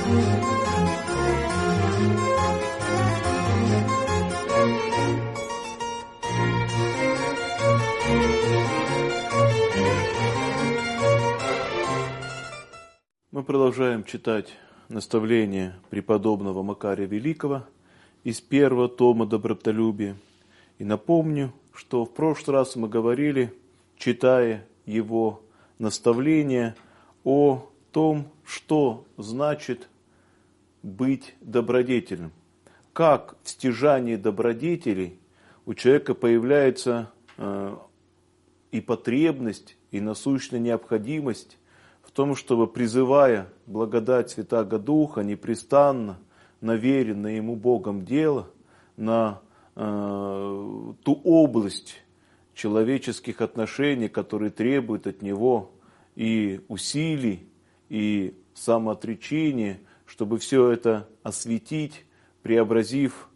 Мы продолжаем читать наставления преподобного Макария Великого из первого тома «Добротолюбие». И напомню, что в прошлый раз мы говорили, читая его наставления, о том, что значит быть добродетельным. Как в стяжании добродетелей у человека появляется и потребность, и насущная необходимость в том, чтобы, призывая благодать Святаго Духа, непрестанно на веренное Ему Богом дело, на ту область человеческих отношений, которые требуют от него и усилий, и самоотречения, чтобы все это осветить, преобразив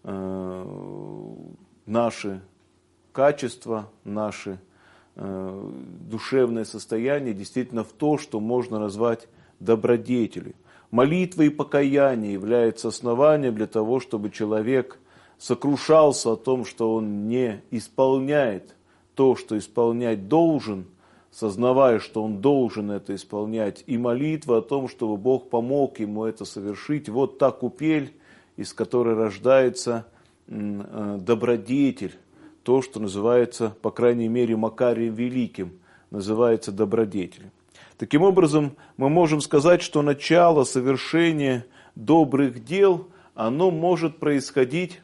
наши качества, наши душевное состояние действительно в то, что можно назвать добродетелью. Молитва и покаяние являются основанием для того, чтобы человек сокрушался о том, что он не исполняет то, что исполнять должен, сознавая, что он должен это исполнять, и молитва о том, чтобы Бог помог ему это совершить. Вот та купель, из которой рождается добродетель. То, что называется, по крайней мере, Макарием Великим, называется добродетелью. Таким образом, мы можем сказать, что начало совершения добрых дел, оно может происходить,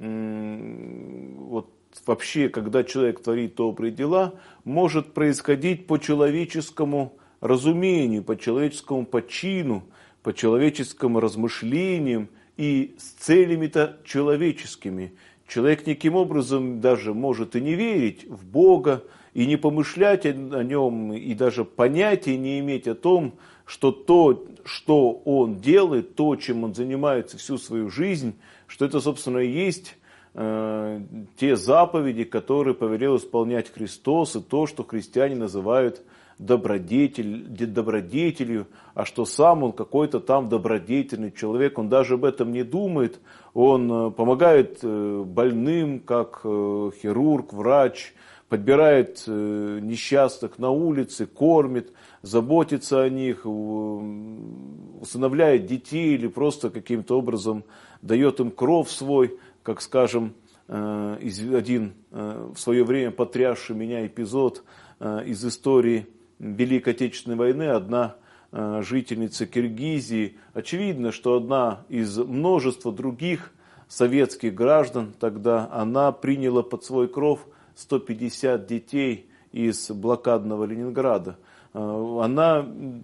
вот вообще, когда человек творит добрые дела, может происходить по человеческому разумению, по человеческому почину, по человеческим размышлениям и с целями-то человеческими. Человек никаким образом даже может и не верить в Бога, и не помышлять о Нем, и даже понятия не иметь о том, что то, что Он делает, то, чем Он занимается всю свою жизнь, что это, собственно, и есть те заповеди, которые повелел исполнять Христос, и то, что христиане называют добродетелью, а что сам он какой-то там добродетельный человек, он даже об этом не думает, он помогает больным, как хирург, врач, подбирает несчастных на улице, кормит, заботится о них, усыновляет детей или просто каким-то образом дает им кров свой, как, скажем, один в свое время потрясший меня эпизод из истории Великой Отечественной войны. Одна жительница Киргизии, очевидно, что одна из множества других советских граждан тогда, она приняла под свой кров 150 детей из блокадного Ленинграда. Она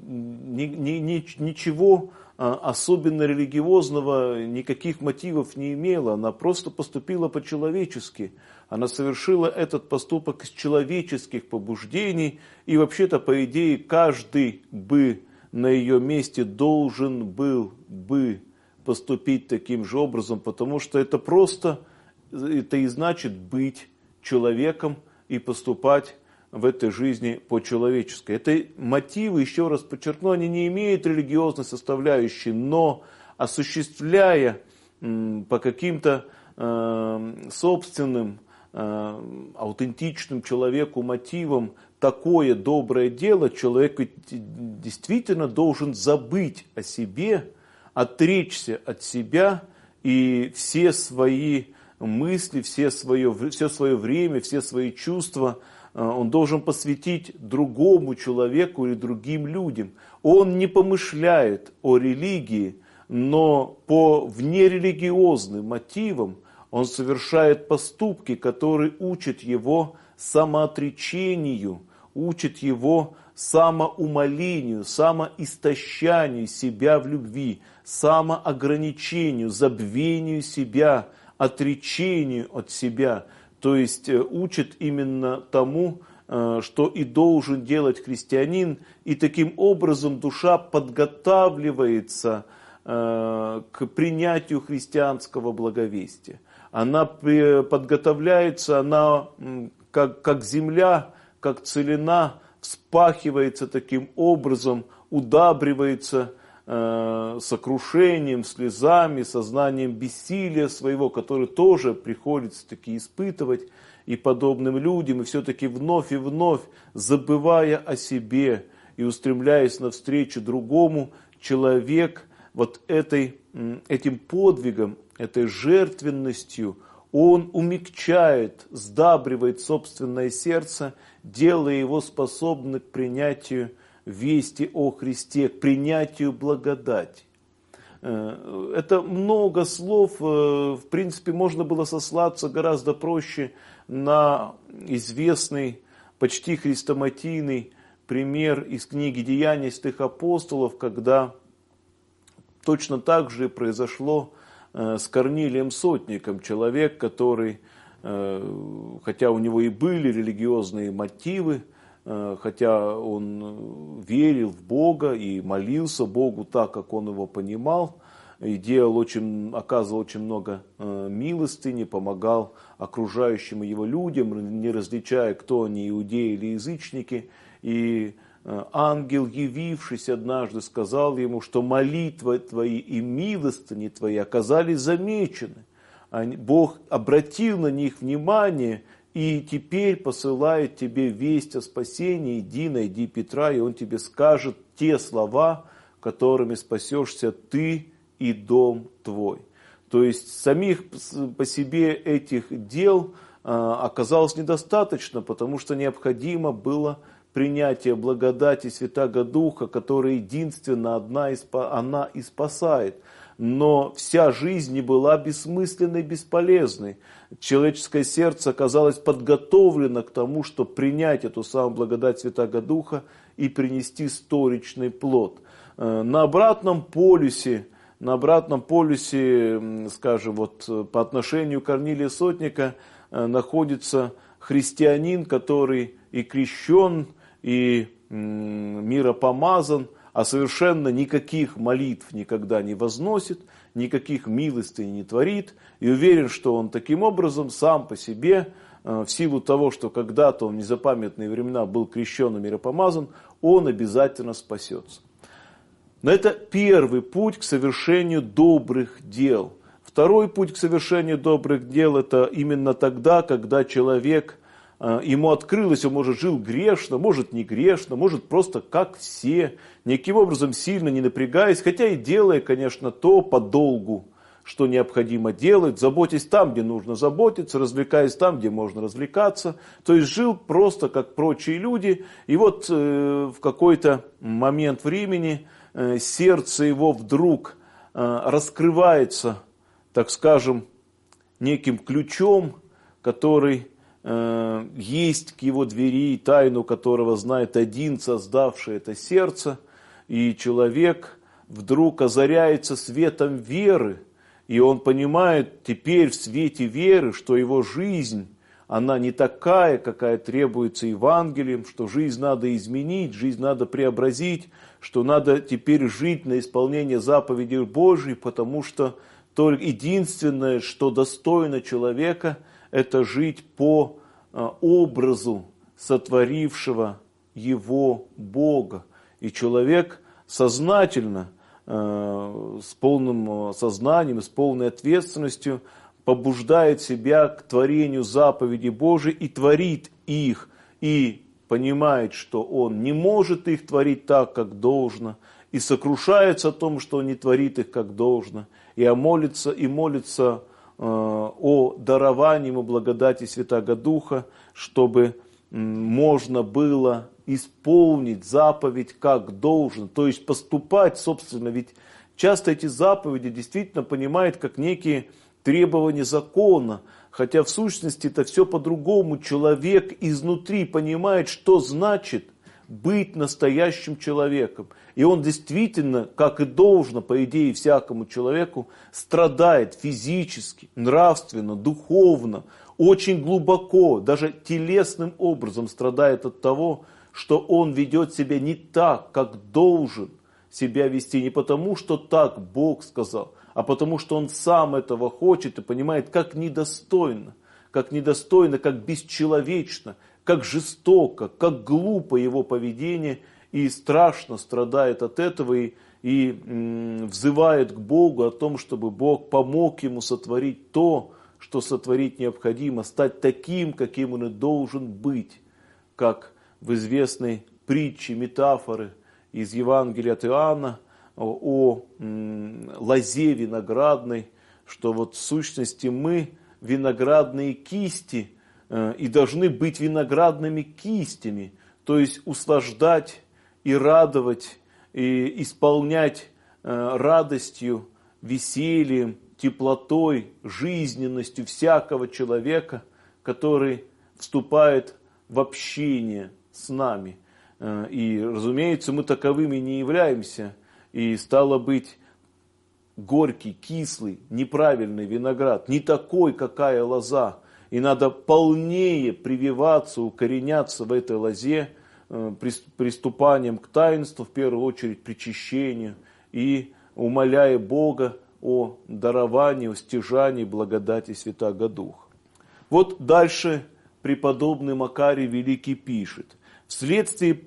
ничего особенно религиозного, никаких мотивов не имела. Она просто поступила по-человечески. Она совершила этот поступок из человеческих побуждений. И вообще-то, по идее, каждый бы на ее месте должен был бы поступить таким же образом, потому что это просто, это и значит быть человеком и поступать в этой жизни по-человечески. Это мотивы, еще раз подчеркну, они не имеют религиозной составляющей, но осуществляя по каким-то собственным, аутентичным человеку мотивам такое доброе дело, человек действительно должен забыть о себе, отречься от себя и все свои мысли, все свое время, все свои чувства он должен посвятить другому человеку или другим людям. Он не помышляет о религии, но по внерелигиозным мотивам он совершает поступки, которые учат его самоотречению, учат его самоумолению, самоистощанию себя в любви, самоограничению, забвению себя, отречению от себя. То есть учит именно тому, что и должен делать христианин, и таким образом душа подготавливается к принятию христианского благовестия. Она подготовляется, она как земля, как целина, вспахивается таким образом, удабривается сокрушением, слезами, сознанием бессилия своего, который тоже приходится таки испытывать и подобным людям, и все-таки вновь и вновь, забывая о себе и устремляясь навстречу другому, человек вот этим подвигом, этой жертвенностью, он умягчает, сдабривает собственное сердце, делая его способным к принятию вести о Христе, к принятию благодати. Это много слов, в принципе, можно было сослаться гораздо проще на известный, почти хрестоматийный пример из книги «Деяния святых апостолов», когда точно так же произошло с Корнилием Сотником, человек, который, хотя у него и были религиозные мотивы, хотя он верил в Бога и молился Богу так, как он его понимал, и оказывал очень много милостыни, помогал окружающим его людям, не различая, кто они, иудеи или язычники. И ангел, явившись однажды, сказал ему, что молитвы твои и милостыни твои оказались замечены. Бог обратил на них внимание и теперь посылает тебе весть о спасении. Иди, найди Петра, и он тебе скажет те слова, которыми спасешься ты и дом твой. То есть самих по себе этих дел оказалось недостаточно, потому что необходимо было принятие благодати Святаго Духа, которая единственно она и спасает. Но вся жизнь не была бессмысленной, бесполезной. Человеческое сердце оказалось подготовлено к тому, чтобы принять эту самую благодать Святаго Духа и принести сторичный плод. На обратном полюсе, скажем, вот по отношению к Корнилию Сотника находится христианин, который и крещен, и миропомазан, а совершенно никаких молитв никогда не возносит, никаких милостей не творит, и уверен, что он таким образом сам по себе, в силу того, что когда-то он в незапамятные времена был крещен и миропомазан, он обязательно спасется. Но это первый путь к совершению добрых дел. Второй путь к совершению добрых дел – это именно тогда, когда человек, ему открылось, он, может, жил грешно, может, не грешно, может, просто как все, никаким образом сильно не напрягаясь, хотя и делая, конечно, то по долгу, что необходимо делать, заботясь там, где нужно заботиться, развлекаясь там, где можно развлекаться. То есть жил просто как прочие люди, и вот в какой-то момент времени сердце его вдруг раскрывается, так скажем, неким ключом, который есть к его двери, тайну которого знает один, создавший это сердце, и человек вдруг озаряется светом веры, и он понимает теперь в свете веры, что его жизнь, она не такая, какая требуется Евангелием, что жизнь надо изменить, жизнь надо преобразить, что надо теперь жить на исполнение заповедей Божьих, потому что только единственное, что достойно человека, это жить по образу сотворившего его Бога. И человек сознательно, с полным сознанием, с полной ответственностью побуждает себя к творению заповедей Божией и творит их, и понимает, что он не может их творить так, как должно, и сокрушается о том, что он не творит их как должно, и молится о даровании ему благодати Святаго Духа, чтобы можно было исполнить заповедь как должен, то есть поступать, собственно, ведь часто эти заповеди действительно понимают как некие требования закона, хотя в сущности это все по-другому. Человек изнутри понимает, что значит быть настоящим человеком. И он действительно, как и должно, по идее, всякому человеку, страдает физически, нравственно, духовно, очень глубоко, даже телесным образом страдает от того, что он ведет себя не так, как должен себя вести. Не потому, что так Бог сказал, а потому, что он сам этого хочет и понимает, как недостойно, как бесчеловечно, как жестоко, как глупо его поведение, и страшно страдает от этого, и и взывает к Богу о том, чтобы Бог помог ему сотворить то, что сотворить необходимо, стать таким, каким он и должен быть, как в известной притче, метафоры из Евангелия от Иоанна о лозе виноградной, что вот в сущности мы виноградные кисти и должны быть виноградными кистями, то есть услаждать и радовать, и исполнять радостью, весельем, теплотой, жизненностью всякого человека, который вступает в общение с нами. И, разумеется, мы таковыми не являемся, и стало быть, горький, кислый, неправильный виноград, не такой, какая лоза, и надо полнее прививаться, укореняться в этой лозе, приступанием к таинству, в первую очередь причащению, и умоляя Бога о даровании, о стяжании благодати Святаго Духа. Вот дальше преподобный Макарий Великий пишет, вследствие,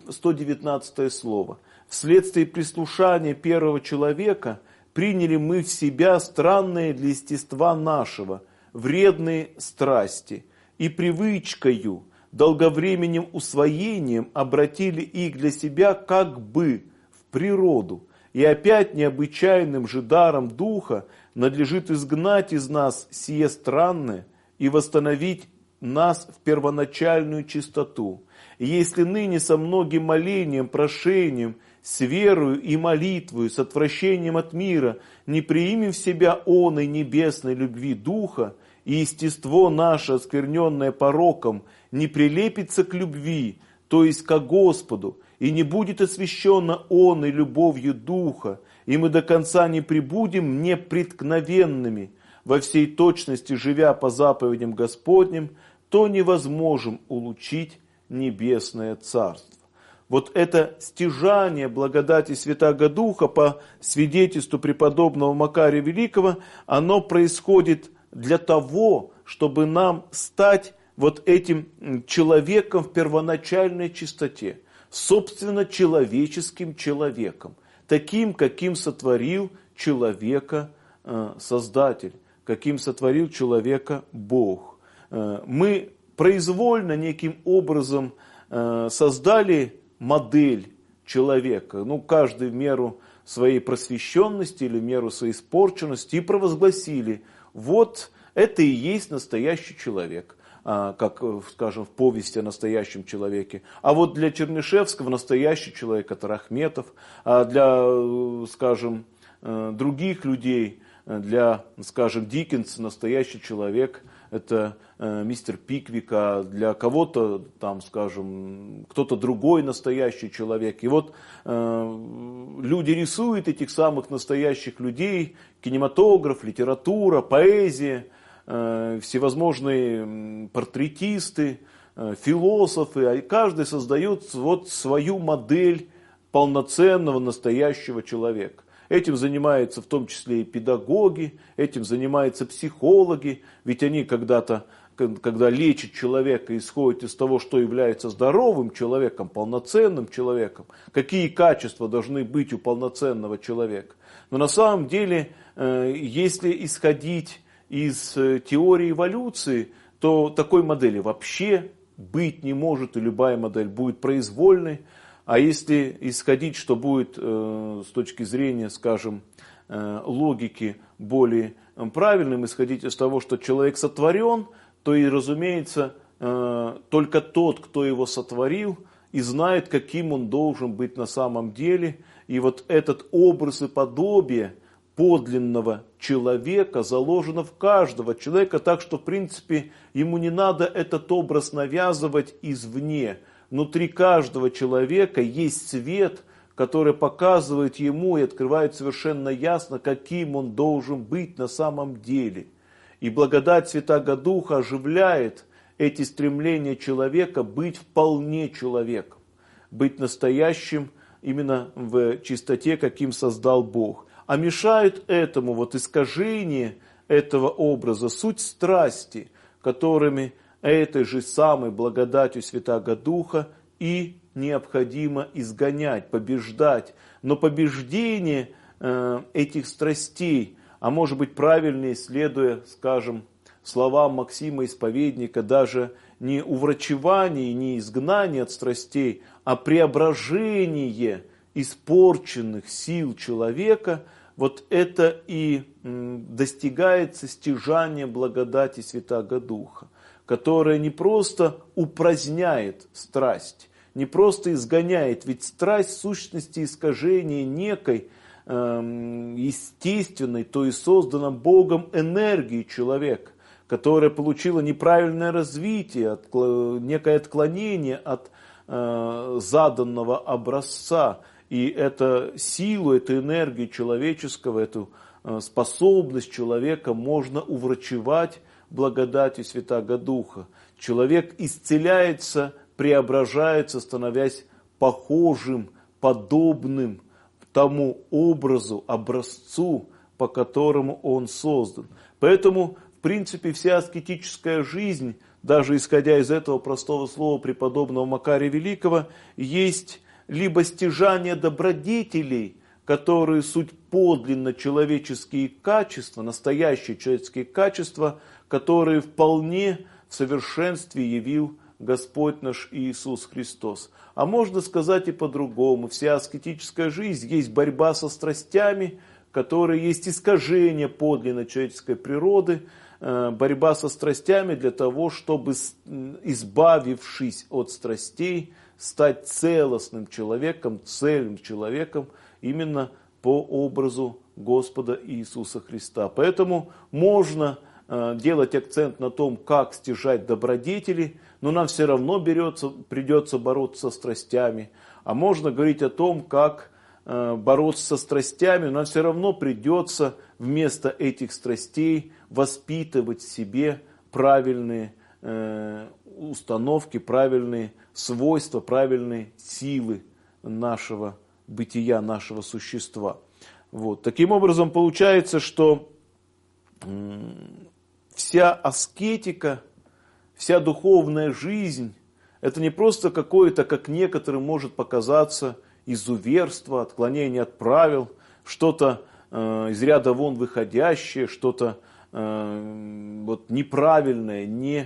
119 слово, вследствие прислушания первого человека приняли мы в себя странные для естества нашего, вредные страсти, и привычкою, долговременным усвоением обратили их для себя как бы в природу, и опять необычайным же даром Духа надлежит изгнать из нас сие странное и восстановить нас в первоначальную чистоту. И если ныне со многим молением, прошением, с верою и молитвою, с отвращением от мира не приимем в себя оной небесной любви Духа, и естество наше, оскверненное пороком, не прилепится к любви, то есть ко Господу, и не будет освящено оной любовью Духа, и мы до конца не пребудем непреткновенными, во всей точности живя по заповедям Господним, то невозможно улучшить небесное Царство. Вот это стяжание благодати Святаго Духа по свидетельству преподобного Макария Великого, оно происходит для того, чтобы нам стать вот этим человеком в первоначальной чистоте, собственно человеческим человеком, таким, каким сотворил человека Создатель, каким сотворил человека Бог. Мы произвольно неким образом создали модель человека, каждый в меру своей просвещенности или в меру своей испорченности, и провозгласили, вот это и есть настоящий человек, как, скажем, в повести о настоящем человеке. А вот для Чернышевского настоящий человек – это Рахметов, а для, скажем, других людей, для, скажем, Диккенса настоящий человек – это мистер Пиквик, а для кого-то, там, скажем, кто-то другой настоящий человек. И вот люди рисуют этих самых настоящих людей, кинематограф, литература, поэзия, всевозможные портретисты, философы, а каждый создает вот свою модель полноценного настоящего человека. Этим занимаются в том числе и педагоги, этим занимаются психологи, ведь они когда-то, когда лечат человека, исходят из того, что является здоровым человеком, полноценным человеком, какие качества должны быть у полноценного человека. Но на самом деле, если исходить из теории эволюции, то такой модели вообще быть не может, и любая модель будет произвольной. А если исходить, что будет с точки зрения, скажем, логики более правильным, исходить из того, что человек сотворен, то и, разумеется, только тот, кто его сотворил, и знает, каким он должен быть на самом деле. И вот этот образ и подобие подлинного человека заложено в каждого человека, так что, в принципе, ему не надо этот образ навязывать извне. Внутри каждого человека есть свет, который показывает ему и открывает совершенно ясно, каким он должен быть на самом деле. И благодать Святаго Духа оживляет эти стремления человека быть вполне человеком, быть настоящим именно в чистоте, каким создал Бог. А мешают этому вот искажение этого образа, суть страсти, которыми этой же самой благодатью Святаго Духа и необходимо изгонять, побеждать. Но побеждение этих страстей, а может быть правильнее, следуя, скажем, словам Максима Исповедника, даже не уврачевание, не изгнание от страстей, а преображение испорченных сил человека, вот это и достигается стяжание благодати Святаго Духа, которая не просто упраздняет страсть, не просто изгоняет, ведь страсть в сущности искажение некой естественной, то есть созданной Богом энергии человека, которая получила неправильное развитие, некое отклонение от заданного образца. И эту силу, эту энергию человеческого, эту способность человека можно уврачевать благодатью Святаго Духа. Человек исцеляется, преображается, становясь похожим, подобным тому образу, образцу, по которому он создан. Поэтому, в принципе, вся аскетическая жизнь, даже исходя из этого простого слова преподобного Макария Великого, есть либо стяжание добродетелей, которые суть подлинно человеческие качества, настоящие человеческие качества, которые вполне в совершенстве явил Господь наш Иисус Христос. А можно сказать и по-другому. Вся аскетическая жизнь есть борьба со страстями, которые есть искажение подлинно человеческой природы, борьба со страстями для того, чтобы, избавившись от страстей, стать целостным человеком, цельным человеком, именно по образу Господа Иисуса Христа. Поэтому можно делать акцент на том, как стяжать добродетели, но нам все равно придется бороться со страстями. А можно говорить о том, как бороться со страстями, но нам все равно придется вместо этих страстей воспитывать в себе правильные установки, правильные свойства, правильные силы нашего бытия, нашего существа. Вот. Таким образом, получается, что вся аскетика, вся духовная жизнь, это не просто какое-то, как некоторым может показаться, изуверство, отклонение от правил, что-то из ряда вон выходящее, что-то вот неправильное,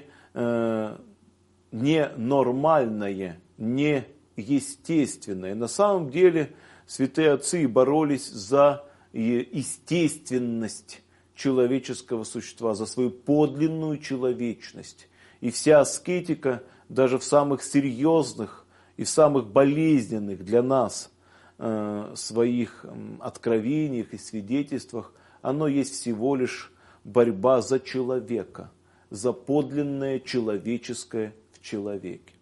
ненормальное, неестественное. На самом деле святые отцы боролись за естественность человеческого существа, за свою подлинную человечность. И вся аскетика, даже в самых серьезных и в самых болезненных для нас своих откровениях и свидетельствах, оно есть всего лишь борьба за человека, за подлинное человеческое в человеке.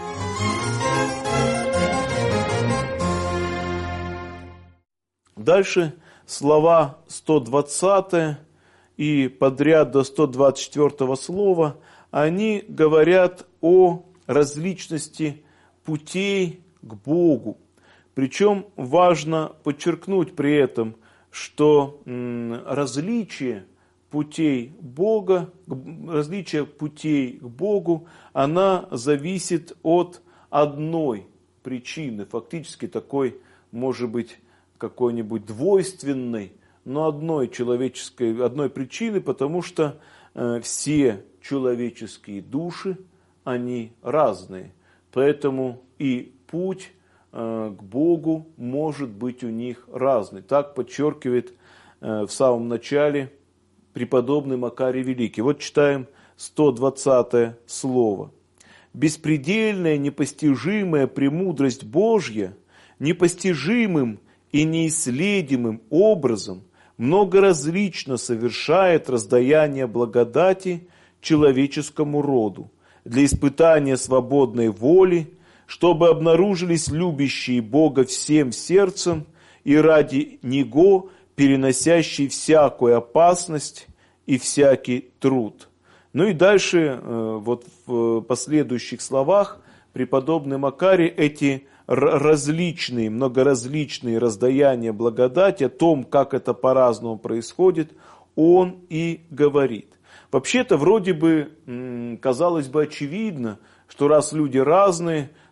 Дальше слова 120 и подряд до 124 слова, они говорят о различности путей к Богу. Причем важно подчеркнуть при этом, что различие путей Бога, различие путей к Богу, она зависит от одной причины, фактически такой, может быть, какой-нибудь двойственной, но одной причины, потому что все человеческие души, они разные. Поэтому и путь к Богу может быть у них разный. Так подчеркивает в самом начале преподобный Макарий Великий. Вот читаем 120 слово. «Беспредельная, непостижимая премудрость Божья непостижимым и неисследимым образом многоразлично совершает раздаяние благодати человеческому роду для испытания свободной воли, чтобы обнаружились любящие Бога всем сердцем и ради Него переносящие всякую опасность и всякий труд». Ну и дальше, вот в последующих словах, преподобный Макарий эти различные, многоразличные раздаяния благодати, о том, как это по-разному происходит, он и говорит. Вообще-то, вроде бы, казалось бы, очевидно, что раз люди разные,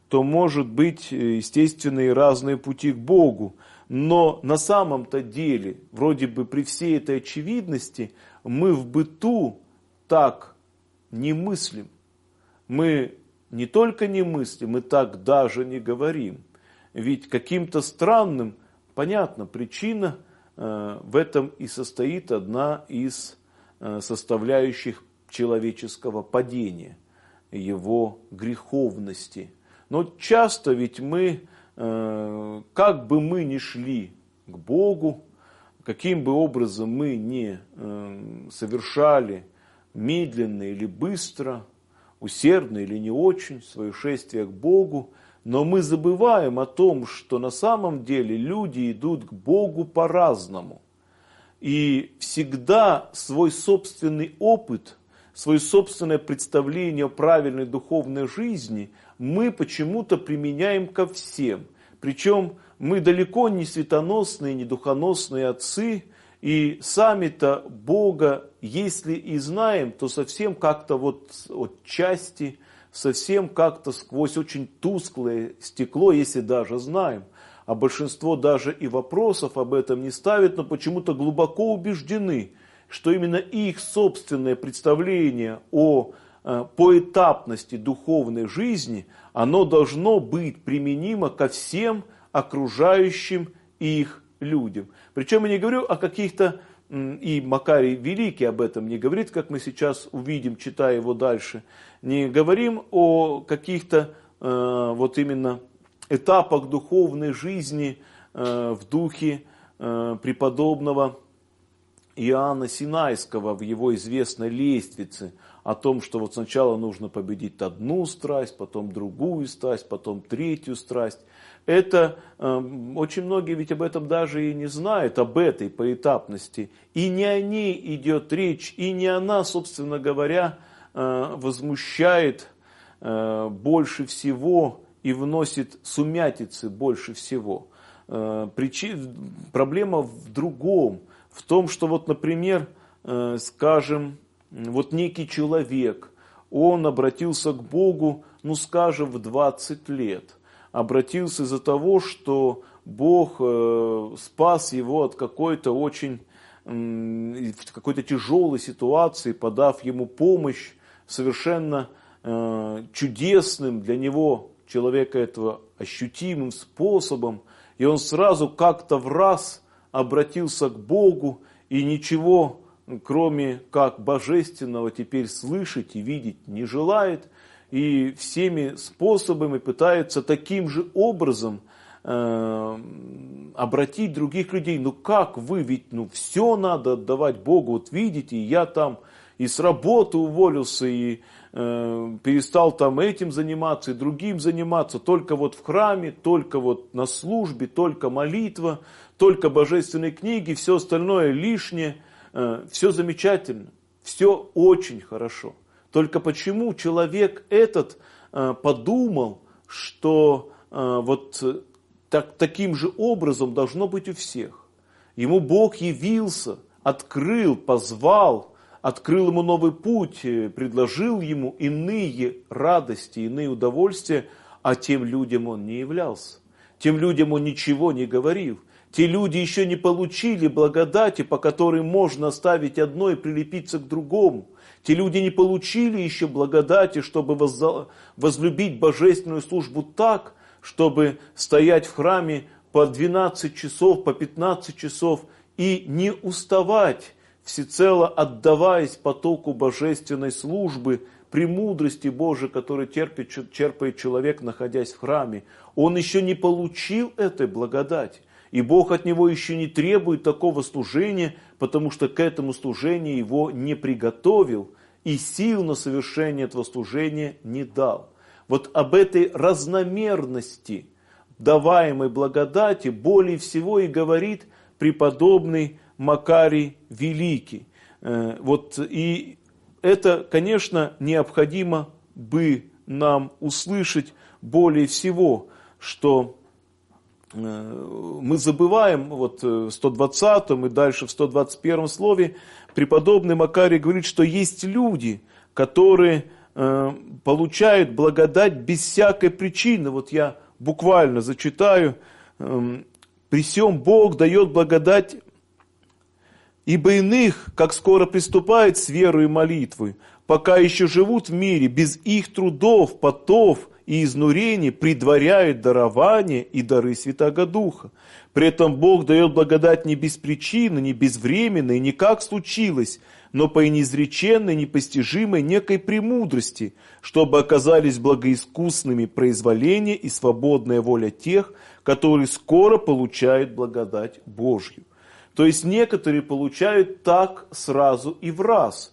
то может быть, естественно, и разные пути к Богу. Но на самом-то деле, вроде бы при всей этой очевидности, мы в быту так не мыслим. Мы не только не мыслим, мы так даже не говорим. Ведь каким-то странным, понятно, причина в этом и состоит одна из составляющих человеческого падения, его греховности. Но часто ведь мы, как бы мы ни шли к Богу, каким бы образом мы ни совершали медленно или быстро, усердно или не очень свое шествие к Богу, но мы забываем о том, что на самом деле люди идут к Богу по-разному. И всегда свой собственный опыт, свое собственное представление о правильной духовной жизни мы почему-то применяем ко всем. Причем мы далеко не светоносные, не духоносные отцы, и сами-то Бога, если и знаем, то совсем как-то вот от части, совсем как-то сквозь очень тусклое стекло, если даже знаем. А большинство даже и вопросов об этом не ставит, но почему-то глубоко убеждены, что именно их собственное представление о поэтапности духовной жизни, оно должно быть применимо ко всем окружающим их людям. Причем я не говорю о каких-то, и Макарий Великий об этом не говорит, как мы сейчас увидим, читая его дальше, не говорим о каких-то вот именно этапах духовной жизни в духе преподобного Иоанна Синайского в его известной лестнице, о том, что вот сначала нужно победить одну страсть, потом другую страсть, потом третью страсть. Это очень многие ведь об этом даже и не знают, об этой поэтапности. И не о ней идет речь, и не она, собственно говоря, возмущает больше всего и вносит сумятицы больше всего. Проблема в другом, в том, что вот, например, скажем, вот некий человек, он обратился к Богу, ну скажем, в 20 лет. Обратился из-за того, что Бог спас его от какой-то очень, какой-то тяжелой ситуации, подав ему помощь совершенно чудесным для него, человека этого, ощутимым способом. И он сразу как-то в раз обратился к Богу и ничего, кроме как божественного, теперь слышать и видеть не желает. И всеми способами пытается таким же образом обратить других людей. Ну как вы, ведь все надо отдавать Богу. Вот видите, я там и с работы уволился, и перестал там этим заниматься, и другим заниматься. Только вот в храме, только вот на службе, только молитва, только божественные книги, все остальное лишнее. Все замечательно, все очень хорошо. Только почему человек этот подумал, что вот таким же образом должно быть у всех. Ему Бог явился, открыл, позвал, открыл ему новый путь, предложил ему иные радости, иные удовольствия, а тем людям он не являлся. Тем людям он ничего не говорил. Те люди еще не получили благодати, по которой можно оставить одно и прилепиться к другому. Те люди не получили еще благодати, чтобы возлюбить божественную службу так, чтобы стоять в храме по 12 часов, по 15 часов и не уставать, всецело отдаваясь потоку божественной службы, премудрости Божией, которую черпает человек, находясь в храме. Он еще не получил этой благодати. И Бог от него еще не требует такого служения, потому что к этому служению его не приготовил и сил на совершение этого служения не дал. Вот об этой разномерности даваемой благодати более всего и говорит преподобный Макарий Великий. И это, конечно, необходимо бы нам услышать более всего, что мы забываем, вот в 120-м и дальше в 121-м слове, преподобный Макарий говорит, что есть люди, которые получают благодать без всякой причины. Вот я буквально зачитаю. «При сем Бог дает благодать, ибо иных, как скоро приступает с верой и молитвой, пока еще живут в мире, без их трудов, потов и изнурений предваряют дарование и дары Святаго Духа. При этом Бог дает благодать не без причины, не безвременно и не как случилось, но по неизреченной, непостижимой некой премудрости, чтобы оказались благоискусными произволение и свободная воля тех, которые скоро получают благодать Божью». То есть некоторые получают так сразу и в раз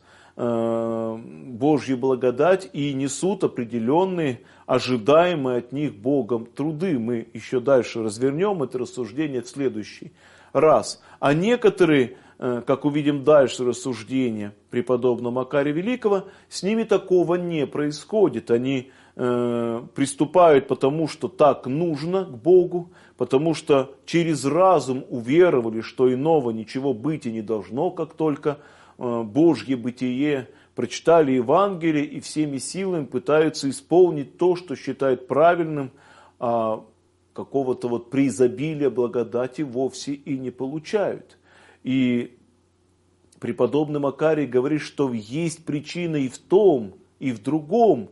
Божью благодать и несут определенные ожидаемые от них Богом труды. Мы еще дальше развернем это рассуждение в следующий раз. А некоторые, как увидим дальше рассуждения преподобного Макария Великого, с ними такого не происходит. Они приступают потому, что так нужно к Богу, потому что через разум уверовали, что иного ничего быть и не должно, как только Божье бытие, прочитали Евангелие и всеми силами пытаются исполнить то, что считают правильным, а какого-то вот преизобилия благодати вовсе и не получают. И преподобный Макарий говорит, что есть причина и в том, и в другом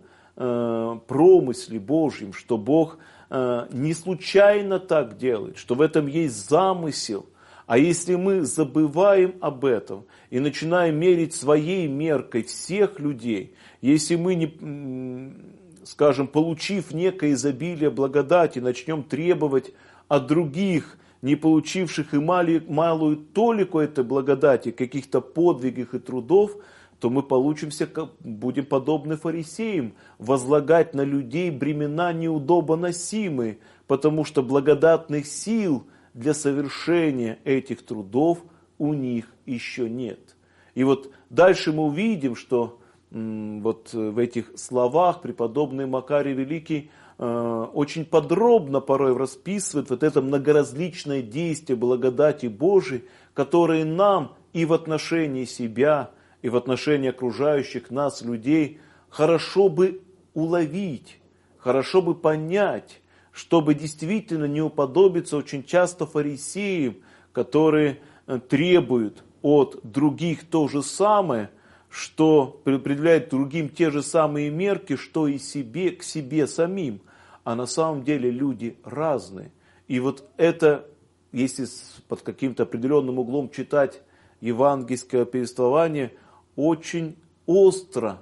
промысле Божьем, что Бог не случайно так делает, что в этом есть замысел. А если мы забываем об этом и начинаем мерить своей меркой всех людей, если мы, не, скажем, получив некое изобилие благодати, начнем требовать от других, не получивших и малую толику этой благодати, каких-то подвигов и трудов, то мы будем подобны фарисеям, возлагать на людей бремена неудобоносимые, потому что благодатных сил для совершения этих трудов у них еще нет. И вот дальше мы увидим, что вот в этих словах преподобный Макарий Великий очень подробно порой расписывает вот это многоразличное действие благодати Божией, которые нам и в отношении себя, и в отношении окружающих нас людей хорошо бы уловить, хорошо бы понять, чтобы действительно не уподобиться очень часто фарисеям, которые требуют от других то же самое, что предъявляют другим те же самые мерки, что и себе, к себе самим. А на самом деле люди разные. И вот это, если под каким-то определенным углом читать евангельское повествование, очень остро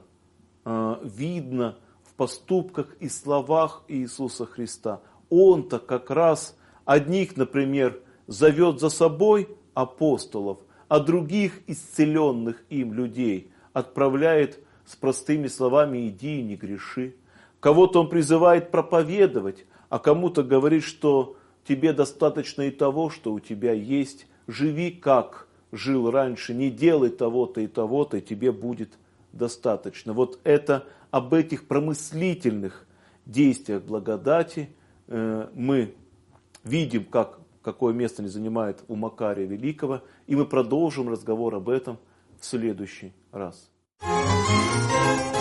видно в поступках и словах Иисуса Христа. Он-то как раз одних, например, зовет за собой апостолов, а других исцеленных им людей отправляет с простыми словами «иди и не греши». Кого-то он призывает проповедовать, а кому-то говорит, что тебе достаточно и того, что у тебя есть. Живи, как жил раньше, не делай того-то и того-то, и тебе будет достаточно. Вот это об этих промыслительных действиях благодати мы видим, какое место они занимают у Макария Великого, и мы продолжим разговор об этом в следующий раз.